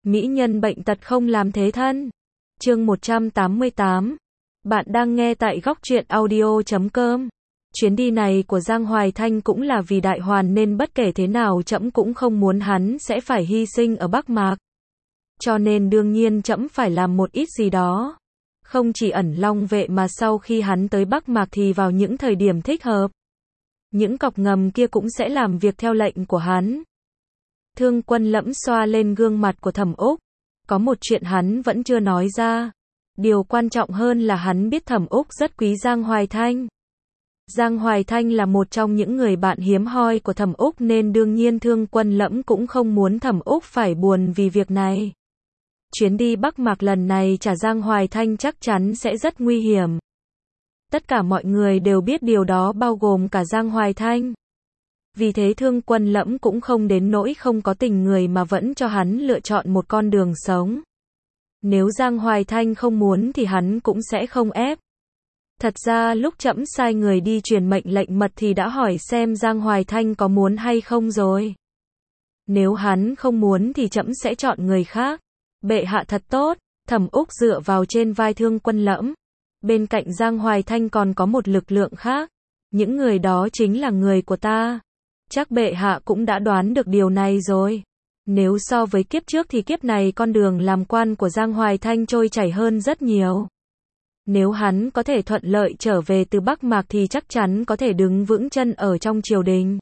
Mỹ nhân bệnh tật không làm thế thân. Chương 188. Bạn đang nghe tại góc truyện audio.com. Chuyến đi này của Giang Hoài Thanh cũng là vì Đại Hoàn nên bất kể thế nào trẫm cũng không muốn hắn sẽ phải hy sinh ở Bắc Mạc. Cho nên đương nhiên trẫm phải làm một ít gì đó. Không chỉ ẩn Long Vệ mà sau khi hắn tới Bắc Mạc thì vào những thời điểm thích hợp, những cọc ngầm kia cũng sẽ làm việc theo lệnh của hắn. Thương Quân Lẫm xoa lên gương mặt của Thẩm Úc. Có một chuyện hắn vẫn chưa nói ra. Điều quan trọng hơn là hắn biết Thẩm Úc rất quý Giang Hoài Thanh. Giang Hoài Thanh là một trong những người bạn hiếm hoi của Thẩm Úc nên đương nhiên Thương Quân Lẫm cũng không muốn Thẩm Úc phải buồn vì việc này. Chuyến đi Bắc Mạc lần này trả Giang Hoài Thanh chắc chắn sẽ rất nguy hiểm. Tất cả mọi người đều biết điều đó bao gồm cả Giang Hoài Thanh. Vì thế Thương Quân Lẫm cũng không đến nỗi không có tình người mà vẫn cho hắn lựa chọn một con đường sống. Nếu Giang Hoài Thanh không muốn thì hắn cũng sẽ không ép. Thật ra lúc trẫm sai người đi truyền mệnh lệnh mật thì đã hỏi xem Giang Hoài Thanh có muốn hay không rồi. Nếu hắn không muốn thì trẫm sẽ chọn người khác. Bệ hạ thật tốt. Thẩm Úc dựa vào trên vai Thương Quân Lẫm. Bên cạnh Giang Hoài Thanh còn có một lực lượng khác. Những người đó chính là người của ta. Chắc bệ hạ cũng đã đoán được điều này rồi. Nếu so với kiếp trước thì kiếp này con đường làm quan của Giang Hoài Thanh trôi chảy hơn rất nhiều. Nếu hắn có thể thuận lợi trở về từ Bắc Mạc thì chắc chắn có thể đứng vững chân ở trong triều đình.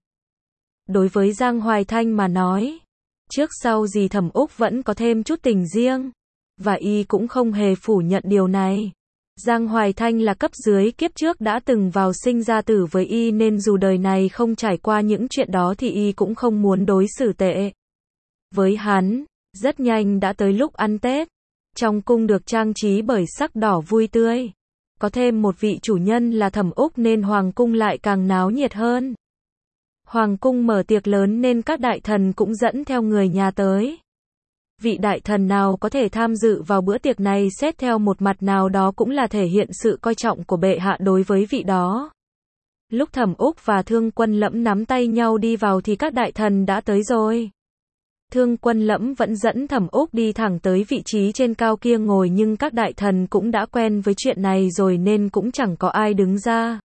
Đối với Giang Hoài Thanh mà nói, trước sau gì Thẩm Úc vẫn có thêm chút tình riêng. Và y cũng không hề phủ nhận điều này. Giang Hoài Thanh là cấp dưới kiếp trước đã từng vào sinh ra tử với y nên dù đời này không trải qua những chuyện đó thì y cũng không muốn đối xử tệ với hắn. Rất nhanh đã tới lúc ăn Tết. Trong cung được trang trí bởi sắc đỏ vui tươi. Có thêm một vị chủ nhân là Thẩm Úc nên Hoàng cung lại càng náo nhiệt hơn. Hoàng cung mở tiệc lớn nên các đại thần cũng dẫn theo người nhà tới. Vị đại thần nào có thể tham dự vào bữa tiệc này xét theo một mặt nào đó cũng là thể hiện sự coi trọng của bệ hạ đối với vị đó. Lúc Thẩm Úc và Thương Quân Lẫm nắm tay nhau đi vào thì các đại thần đã tới rồi. Thương Quân Lẫm vẫn dẫn Thẩm Úc đi thẳng tới vị trí trên cao kia ngồi nhưng các đại thần cũng đã quen với chuyện này rồi nên cũng chẳng có ai đứng ra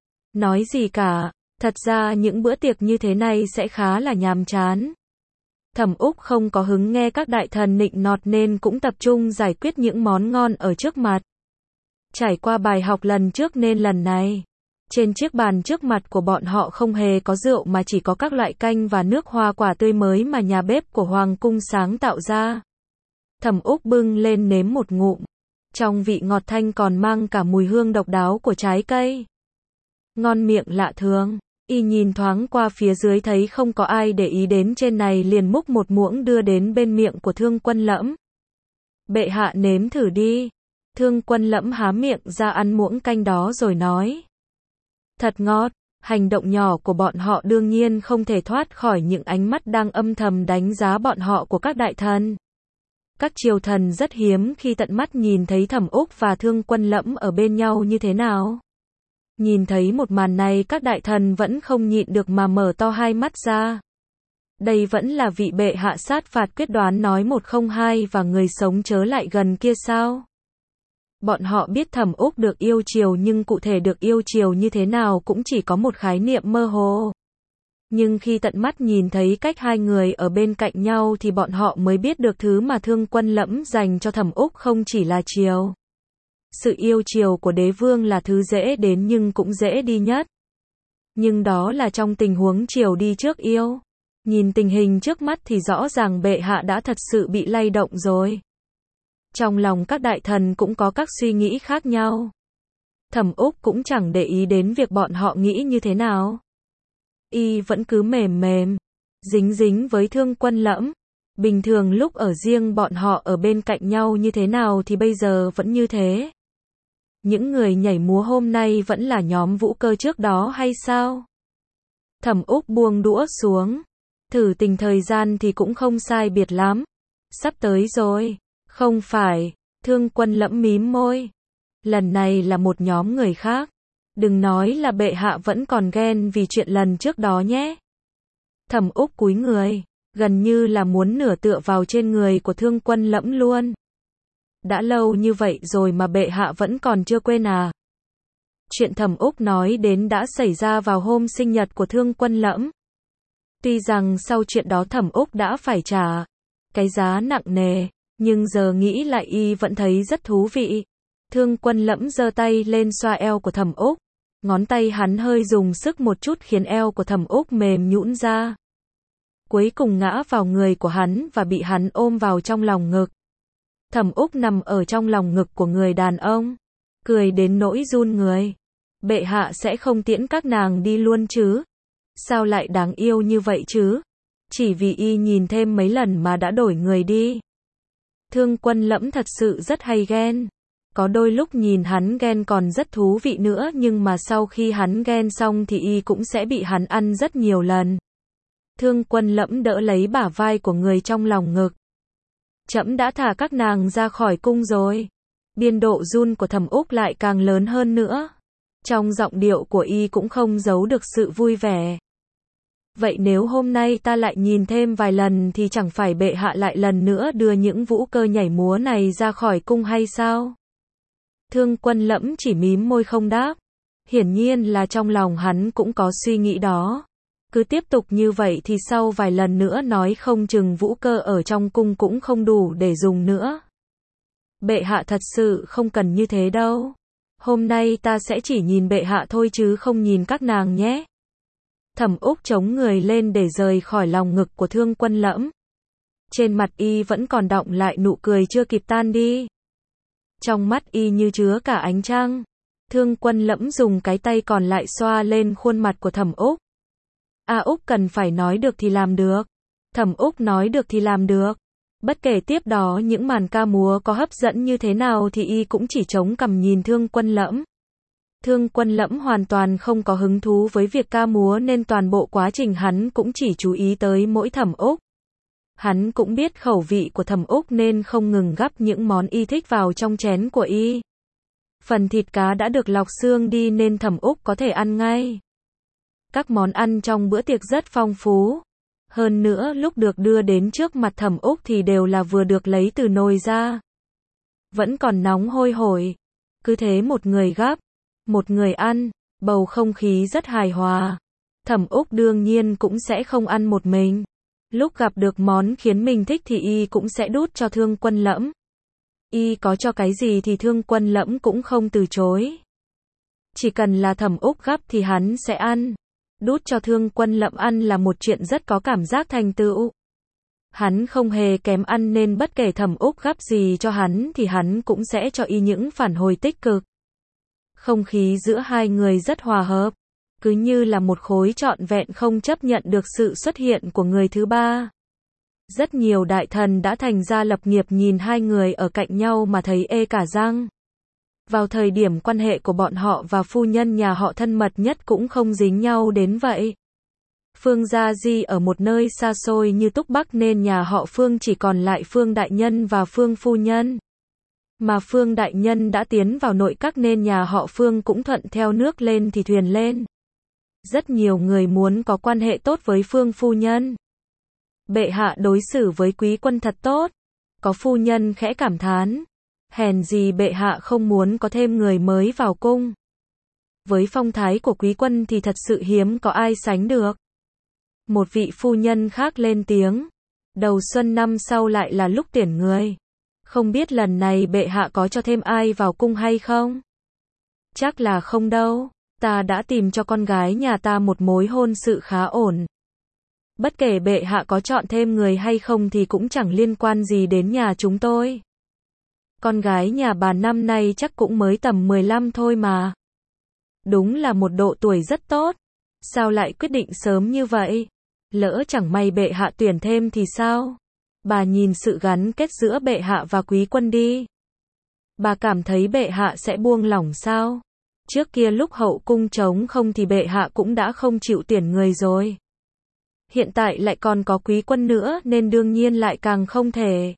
nói gì cả. Thật ra những bữa tiệc như thế này sẽ khá là nhàm chán. Thẩm Úc không có hứng nghe các đại thần nịnh nọt nên cũng tập trung giải quyết những món ngon ở trước mặt. Trải qua bài học lần trước nên lần này, trên chiếc bàn trước mặt của bọn họ không hề có rượu mà chỉ có các loại canh và nước hoa quả tươi mới mà nhà bếp của Hoàng cung sáng tạo ra. Thẩm Úc bưng lên nếm một ngụm. Trong vị ngọt thanh còn mang cả mùi hương độc đáo của trái cây. Ngon miệng lạ thường. Y nhìn thoáng qua phía dưới thấy không có ai để ý đến trên này liền múc một muỗng đưa đến bên miệng của Thương Quân Lẫm. Bệ hạ nếm thử đi. Thương Quân Lẫm há miệng ra ăn muỗng canh đó rồi nói. Thật ngọt. Hành động nhỏ của bọn họ đương nhiên không thể thoát khỏi những ánh mắt đang âm thầm đánh giá bọn họ của các đại thần. Các triều thần rất hiếm khi tận mắt nhìn thấy Thẩm Úc và Thương Quân Lẫm ở bên nhau như thế nào. Nhìn thấy một màn này các đại thần vẫn không nhịn được mà mở to hai mắt ra. Đây vẫn là vị bệ hạ sát phạt quyết đoán nói 102 và người sống chớ lại gần kia sao? Bọn họ biết Thẩm Úc được yêu chiều nhưng cụ thể được yêu chiều như thế nào cũng chỉ có một khái niệm mơ hồ. Nhưng khi tận mắt nhìn thấy cách hai người ở bên cạnh nhau thì bọn họ mới biết được thứ mà Thương Quân Lẫm dành cho Thẩm Úc không chỉ là chiều. Sự yêu chiều của đế vương là thứ dễ đến nhưng cũng dễ đi nhất. Nhưng đó là trong tình huống chiều đi trước yêu. Nhìn tình hình trước mắt thì rõ ràng bệ hạ đã thật sự bị lay động rồi. Trong lòng các đại thần cũng có các suy nghĩ khác nhau. Thẩm Úc cũng chẳng để ý đến việc bọn họ nghĩ như thế nào. Y vẫn cứ mềm mềm, dính dính với Thương Quân Lẫm. Bình thường lúc ở riêng bọn họ ở bên cạnh nhau như thế nào thì bây giờ vẫn như thế. Những người nhảy múa hôm nay vẫn là nhóm Vũ Cơ trước đó hay sao? Thẩm Úc buông đũa xuống. Thử tình thời gian thì cũng không sai biệt lắm. Sắp tới rồi. Không phải. Thương Quân Lẫm mím môi. Lần này là một nhóm người khác. Đừng nói là bệ hạ vẫn còn ghen vì chuyện lần trước đó nhé. Thẩm Úc cúi người. gần như là muốn nửa tựa vào trên người của Thương Quân Lẫm luôn. Đã lâu như vậy rồi mà bệ hạ vẫn còn chưa quên à? Chuyện Thẩm Úc nói đến đã xảy ra vào hôm sinh nhật của Thương Quân Lẫm. Tuy rằng sau chuyện đó Thẩm Úc đã phải trả cái giá nặng nề, nhưng giờ nghĩ lại y vẫn thấy rất thú vị. Thương Quân Lẫm giơ tay lên xoa eo của Thẩm Úc, ngón tay hắn hơi dùng sức một chút khiến eo của Thẩm Úc mềm nhũn ra. Cuối cùng ngã vào người của hắn và bị hắn ôm vào trong lòng ngực. Thẩm Úc nằm ở trong lòng ngực của người đàn ông, cười đến nỗi run người. Bệ hạ sẽ không tiễn các nàng đi luôn chứ? Sao lại đáng yêu như vậy chứ? Chỉ vì y nhìn thêm mấy lần mà đã đổi người đi. Thương Quân Lẫm thật sự rất hay ghen. Có đôi lúc nhìn hắn ghen còn rất thú vị nữa, nhưng mà sau khi hắn ghen xong thì y cũng sẽ bị hắn ăn rất nhiều lần. Thương Quân Lẫm đỡ lấy bả vai của người trong lòng ngực. Trẫm đã thả các nàng ra khỏi cung rồi. Biên độ run của Thẩm Úc lại càng lớn hơn nữa. Trong giọng điệu của y cũng không giấu được sự vui vẻ. Vậy nếu hôm nay ta lại nhìn thêm vài lần thì chẳng phải bệ hạ lại lần nữa đưa những vũ cơ nhảy múa này ra khỏi cung hay sao? Thương Quân Lẫm chỉ mím môi không đáp. Hiển nhiên là trong lòng hắn cũng có suy nghĩ đó. Cứ tiếp tục như vậy thì sau vài lần nữa nói không chừng vũ cơ ở trong cung cũng không đủ để dùng nữa. Bệ hạ thật sự không cần như thế đâu. Hôm nay ta sẽ chỉ nhìn bệ hạ thôi chứ không nhìn các nàng nhé. Thẩm Úc chống người lên để rời khỏi lòng ngực của Thương Quân Lẫm. Trên mặt y vẫn còn đọng lại nụ cười chưa kịp tan đi. Trong mắt y như chứa cả ánh trăng. Thương Quân Lẫm dùng cái tay còn lại xoa lên khuôn mặt của Thẩm Úc. A Úc cần phải nói được thì làm được. Thẩm Úc nói được thì làm được. Bất kể tiếp đó những màn ca múa có hấp dẫn như thế nào thì y cũng chỉ chống cằm nhìn Thương Quân Lẫm. Thương Quân Lẫm hoàn toàn không có hứng thú với việc ca múa nên toàn bộ quá trình hắn cũng chỉ chú ý tới mỗi Thẩm Úc. Hắn cũng biết khẩu vị của Thẩm Úc nên không ngừng gắp những món y thích vào trong chén của y. Phần thịt cá đã được lọc xương đi nên Thẩm Úc có thể ăn ngay. Các món ăn trong bữa tiệc rất phong phú. Hơn nữa lúc được đưa đến trước mặt Thẩm Úc thì đều là vừa được lấy từ nồi ra. Vẫn còn nóng hôi hổi. Cứ thế một người gắp, một người ăn, bầu không khí rất hài hòa. Thẩm Úc đương nhiên cũng sẽ không ăn một mình. Lúc gặp được món khiến mình thích thì y cũng sẽ đút cho Thương Quân Lẫm. Y có cho cái gì thì Thương Quân Lẫm cũng không từ chối. Chỉ cần là Thẩm Úc gắp thì hắn sẽ ăn. Đút cho Thương Quân Lẫm ăn là một chuyện rất có cảm giác thành tựu. Hắn không hề kém ăn nên bất kể Thẩm Úc gắp gì cho hắn thì hắn cũng sẽ cho y những phản hồi tích cực. Không khí giữa hai người rất hòa hợp, cứ như là một khối trọn vẹn không chấp nhận được sự xuất hiện của người thứ ba. Rất nhiều đại thần đã thành ra lập nghiệp nhìn hai người ở cạnh nhau mà thấy ê cả răng. Vào thời điểm quan hệ của bọn họ và phu nhân nhà họ thân mật nhất cũng không dính nhau đến vậy. Phương Gia Di ở một nơi xa xôi như Túc Bắc nên nhà họ Phương chỉ còn lại Phương Đại Nhân và Phương Phu Nhân. Mà Phương Đại Nhân đã tiến vào nội các nên nhà họ Phương cũng thuận theo nước lên thì thuyền lên. Rất nhiều người muốn có quan hệ tốt với Phương Phu Nhân. Bệ hạ đối xử với quý quân thật tốt. Có phu nhân khẽ cảm thán. Hèn gì bệ hạ không muốn có thêm người mới vào cung. Với phong thái của quý quân thì thật sự hiếm có ai sánh được. Một vị phu nhân khác lên tiếng. Đầu xuân năm sau lại là lúc tuyển người. Không biết lần này bệ hạ có cho thêm ai vào cung hay không? Chắc là không đâu. Ta đã tìm cho con gái nhà ta một mối hôn sự khá ổn. Bất kể bệ hạ có chọn thêm người hay không thì cũng chẳng liên quan gì đến nhà chúng tôi. Con gái nhà bà năm nay chắc cũng mới tầm 15 thôi mà. Đúng là một độ tuổi rất tốt. Sao lại quyết định sớm như vậy? Lỡ chẳng may bệ hạ tuyển thêm thì sao? Bà nhìn sự gắn kết giữa bệ hạ và quý quân đi. Bà cảm thấy bệ hạ sẽ buông lỏng sao? Trước kia lúc hậu cung trống không thì bệ hạ cũng đã không chịu tuyển người rồi. Hiện tại lại còn có quý quân nữa nên đương nhiên lại càng không thể.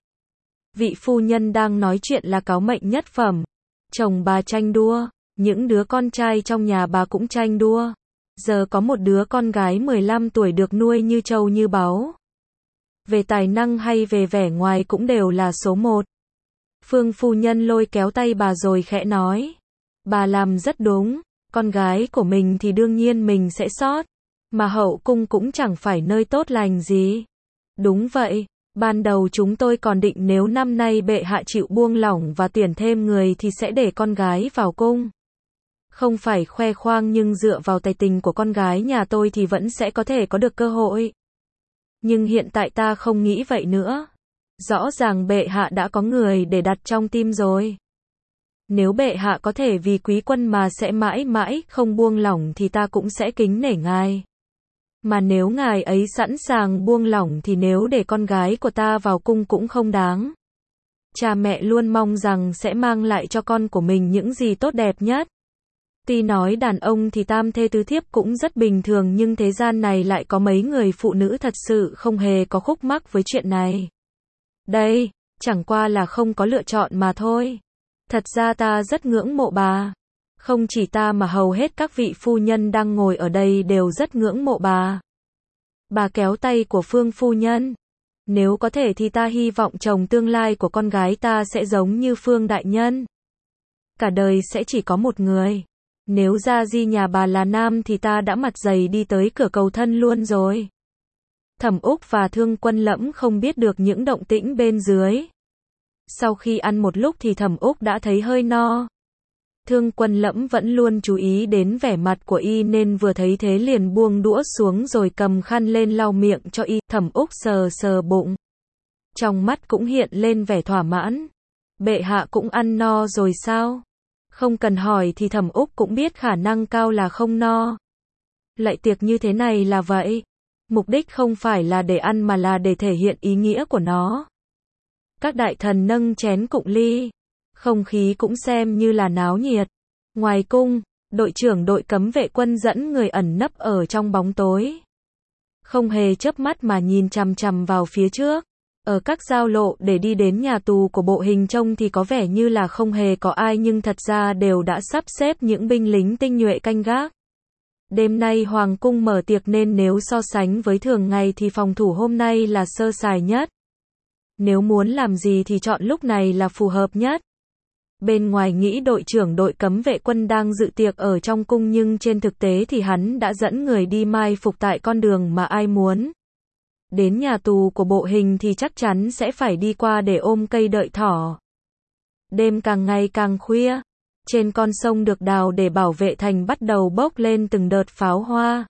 Vị phu nhân đang nói chuyện là cáo mệnh nhất phẩm. Chồng bà tranh đua, những đứa con trai trong nhà bà cũng tranh đua. Giờ có một đứa con gái 15 tuổi được nuôi như trâu như báu. Về tài năng hay về vẻ ngoài cũng đều là số một. Phương phu nhân lôi kéo tay bà rồi khẽ nói. Bà làm rất đúng, con gái của mình thì đương nhiên mình sẽ sót. Mà hậu cung cũng chẳng phải nơi tốt lành gì. Đúng vậy, ban đầu chúng tôi còn định nếu năm nay bệ hạ chịu buông lỏng và tuyển thêm người thì sẽ để con gái vào cung. Không phải khoe khoang nhưng dựa vào tài tình của con gái nhà tôi thì vẫn sẽ có thể có được cơ hội. Nhưng hiện tại ta không nghĩ vậy nữa. Rõ ràng bệ hạ đã có người để đặt trong tim rồi. Nếu bệ hạ có thể vì quý quân mà sẽ mãi mãi không buông lỏng thì ta cũng sẽ kính nể ngài. Mà nếu ngài ấy sẵn sàng buông lỏng thì nếu để con gái của ta vào cung cũng không đáng. Cha mẹ luôn mong rằng sẽ mang lại cho con của mình những gì tốt đẹp nhất. Tuy nói đàn ông thì tam thê tứ thiếp cũng rất bình thường nhưng thế gian này lại có mấy người phụ nữ thật sự không hề có khúc mắc với chuyện này. Đây, chẳng qua là không có lựa chọn mà thôi. Thật ra ta rất ngưỡng mộ bà. Không chỉ ta mà hầu hết các vị phu nhân đang ngồi ở đây đều rất ngưỡng mộ bà. Bà kéo tay của Phương phu nhân. Nếu có thể thì ta hy vọng chồng tương lai của con gái ta sẽ giống như Phương đại nhân. Cả đời sẽ chỉ có một người. Nếu gia di nhà bà là nam thì ta đã mặt dày đi tới cửa cầu thân luôn rồi. Thẩm Úc và Thương Quân Lẫm không biết được những động tĩnh bên dưới. Sau khi ăn một lúc thì Thẩm Úc đã thấy hơi no. Thương Quân Lẫm vẫn luôn chú ý đến vẻ mặt của y nên vừa thấy thế liền buông đũa xuống rồi cầm khăn lên lau miệng cho y. Thẩm Úc sờ sờ bụng. Trong mắt cũng hiện lên vẻ thỏa mãn. Bệ hạ cũng ăn no rồi sao? Không cần hỏi thì Thẩm Úc cũng biết khả năng cao là không no. Lạy tiệc như thế này là vậy. Mục đích không phải là để ăn mà là để thể hiện ý nghĩa của nó. Các đại thần nâng chén cụng ly. Không khí cũng xem như là náo nhiệt. Ngoài cung, đội trưởng đội cấm vệ quân dẫn người ẩn nấp ở trong bóng tối. Không hề chớp mắt mà nhìn chằm chằm vào phía trước. Ở các giao lộ để đi đến nhà tù của Bộ Hình trông thì có vẻ như là không hề có ai nhưng thật ra đều đã sắp xếp những binh lính tinh nhuệ canh gác. Đêm nay Hoàng cung mở tiệc nên nếu so sánh với thường ngày thì phòng thủ hôm nay là sơ sài nhất. Nếu muốn làm gì thì chọn lúc này là phù hợp nhất. Bên ngoài nghĩ đội trưởng đội cấm vệ quân đang dự tiệc ở trong cung nhưng trên thực tế thì hắn đã dẫn người đi mai phục tại con đường mà ai muốn. Đến nhà tù của Bộ Hình thì chắc chắn sẽ phải đi qua để ôm cây đợi thỏ. Đêm càng ngày càng khuya. Trên con sông được đào để bảo vệ thành bắt đầu bốc lên từng đợt pháo hoa.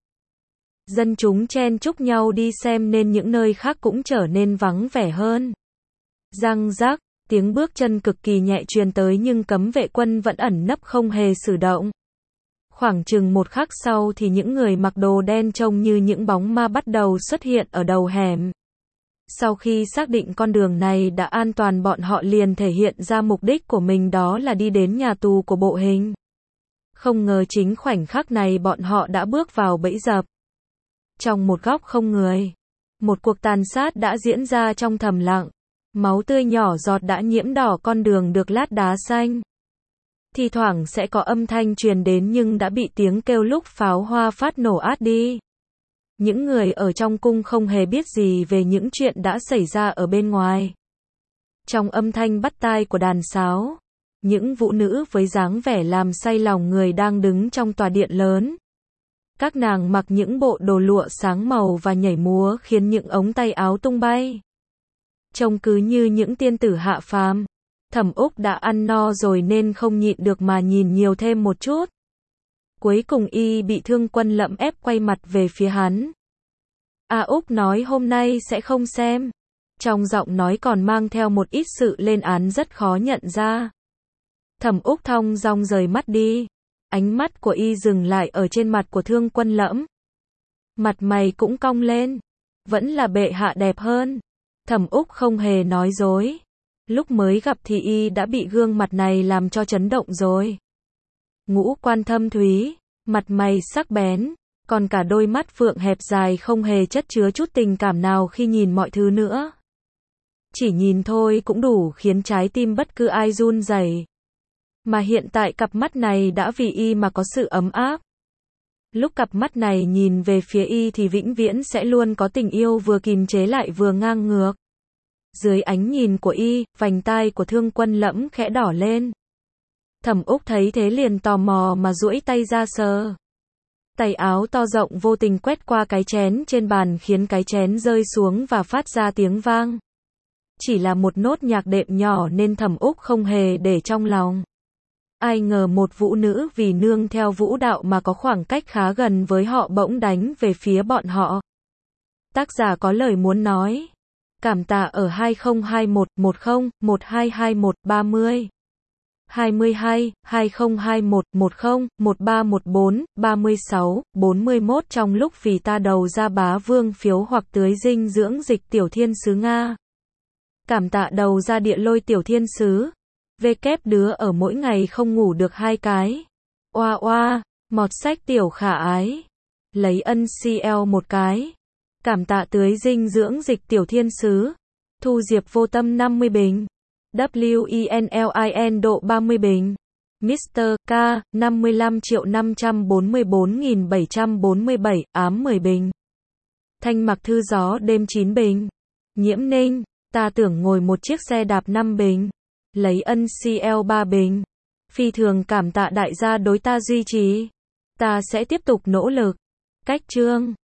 Dân chúng chen chúc nhau đi xem nên những nơi khác cũng trở nên vắng vẻ hơn. Răng rắc, tiếng bước chân cực kỳ nhẹ truyền tới nhưng cấm vệ quân vẫn ẩn nấp không hề sử động. Khoảng chừng một khắc sau thì những người mặc đồ đen trông như những bóng ma bắt đầu xuất hiện ở đầu hẻm. Sau khi xác định con đường này đã an toàn bọn họ liền thể hiện ra mục đích của mình đó là đi đến nhà tù của Bộ Hình. Không ngờ chính khoảnh khắc này bọn họ đã bước vào bẫy dập. Trong một góc không người, một cuộc tàn sát đã diễn ra trong thầm lặng. Máu tươi nhỏ giọt đã nhiễm đỏ con đường được lát đá xanh. Thì thoảng sẽ có âm thanh truyền đến nhưng đã bị tiếng kêu lúc pháo hoa phát nổ át đi. Những người ở trong cung không hề biết gì về những chuyện đã xảy ra ở bên ngoài. Trong âm thanh bắt tai của đàn sáo, những vũ nữ với dáng vẻ làm say lòng người đang đứng trong tòa điện lớn. Các nàng mặc những bộ đồ lụa sáng màu và nhảy múa khiến những ống tay áo tung bay. Trông cứ như những tiên tử hạ phàm. Thẩm Úc đã ăn no rồi nên không nhịn được mà nhìn nhiều thêm một chút. Cuối cùng y bị Thương Quân Lẫm ép quay mặt về phía hắn. A Úc nói hôm nay sẽ không xem. Trong giọng nói còn mang theo một ít sự lên án rất khó nhận ra. Thẩm Úc thong dong rời mắt đi. Ánh mắt của y dừng lại ở trên mặt của Thương Quân Lẫm. Mặt mày cũng cong lên. Vẫn là bệ hạ đẹp hơn. Thẩm Úc không hề nói dối. Lúc mới gặp thì y đã bị gương mặt này làm cho chấn động rồi. Ngũ quan thâm thúy, mặt mày sắc bén, còn cả đôi mắt phượng hẹp dài không hề chất chứa chút tình cảm nào khi nhìn mọi thứ nữa. Chỉ nhìn thôi cũng đủ khiến trái tim bất cứ ai run rẩy. Mà hiện tại cặp mắt này đã vì y mà có sự ấm áp. Lúc cặp mắt này nhìn về phía y thì vĩnh viễn sẽ luôn có tình yêu vừa kìm chế lại vừa ngang ngược. Dưới ánh nhìn của y, vành tai của Thương Quân Lẫm khẽ đỏ lên. Thẩm Úc thấy thế liền tò mò mà duỗi tay ra sờ. Tay áo to rộng vô tình quét qua cái chén trên bàn khiến cái chén rơi xuống và phát ra tiếng vang. Chỉ là một nốt nhạc đệm nhỏ nên Thẩm Úc không hề để trong lòng. Ai ngờ một vũ nữ vì nương theo vũ đạo mà có khoảng cách khá gần với họ bỗng đánh về phía bọn họ. Tác giả có lời muốn nói. Cảm tạ ở 2021 10 1221 30 22 2021 10 1314 36 41 trong lúc vì ta đầu ra bá vương phiếu hoặc tưới dinh dưỡng dịch tiểu thiên sứ Nga. Cảm tạ đầu ra địa lôi tiểu thiên sứ. Kép đứa ở mỗi ngày không ngủ được 2 cái. Oa oa, mọt sách tiểu khả ái. Lấy ân CL 1 cái. Cảm tạ tưới dinh dưỡng dịch tiểu thiên sứ. Thu Diệp vô tâm 50 bình. WINLIN độ 30 bình. Mr. K, 55.544.747, ám 10 bình. Thanh Mặc Thư Gió đêm 9 bình. Nhiễm Ninh, ta tưởng ngồi một chiếc xe đạp 5 bình. Lấy ân CL 3 bình. Phi thường cảm tạ đại gia đối ta duy trì. Ta sẽ tiếp tục nỗ lực. Cách chương